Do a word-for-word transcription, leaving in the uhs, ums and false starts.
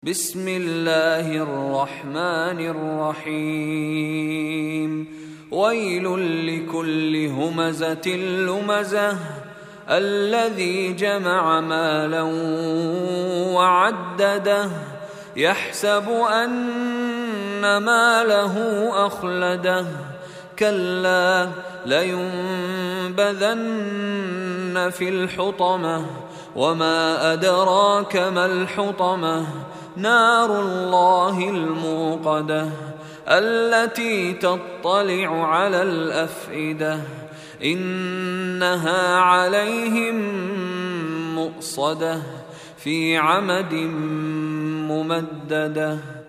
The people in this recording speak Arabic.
بسم الله الرحمن الرحيم ويل لكل همزة لمزة الذي جمع مالا وعدده يحسب أن ماله أخلده كلا لينبذن في الحطمة وما أدراك ما الحطمة نار الله الموقدة التي تطلع على الأفئدة إنها عليهم مؤصدة في عمد ممددة.